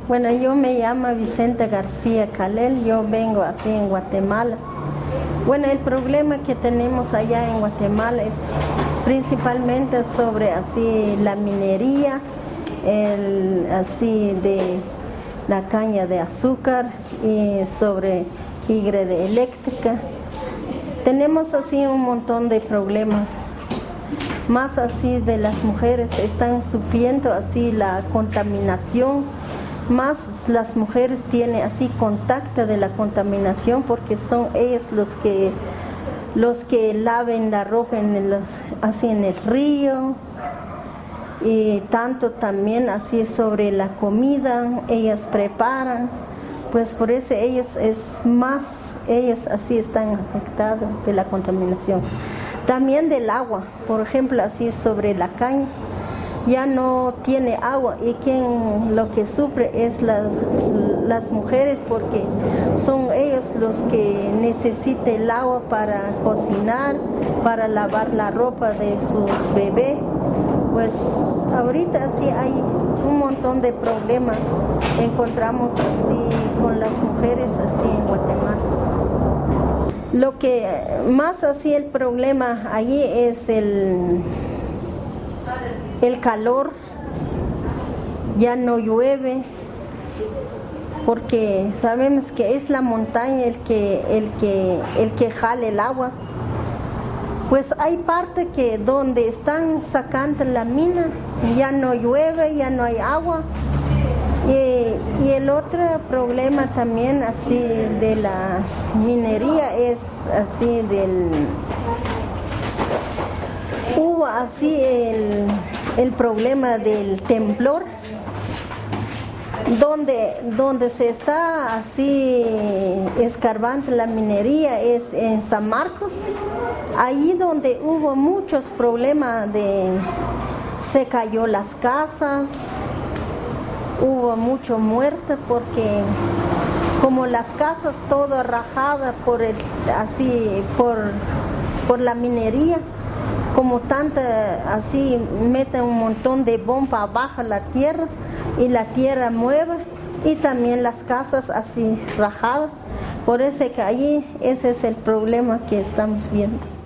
Bueno, yo me llamo Vicente García Calel, yo vengo así en Guatemala. Bueno, el problema que tenemos allá en Guatemala es principalmente sobre así la minería, así de la caña de azúcar y sobre hidroeléctrica. Tenemos así un montón de problemas. Más así de las mujeres están sufriendo así la contaminación, más las mujeres tienen así contacto de la contaminación porque son ellos los que laven la ropa así en el río, y tanto también así sobre la comida ellas preparan, pues por eso ellos así están afectados de la contaminación. También del agua, por ejemplo, así sobre la caña, ya no tiene agua y lo que sufre es las mujeres porque son ellos los que necesitan el agua para cocinar, para lavar la ropa de sus bebés. Pues ahorita sí hay un montón de problemas, encontramos así con las mujeres así en Guatemala. Lo que más así el problema allí es el calor, ya no llueve, porque sabemos que es la montaña el que jala el agua. Pues hay parte que donde están sacando la mina ya no llueve, ya no hay agua. Y el otro problema también así de la minería es así hubo así el problema del temblor, donde se está así escarbando la minería es en San Marcos, allí donde hubo muchos problemas se cayó las casas, hubo mucho muerte porque como las casas todas rajadas por la minería, como tanta así meten un montón de bomba abajo la tierra y la tierra mueve y también las casas así rajadas, por eso que allí ese es el problema que estamos viendo.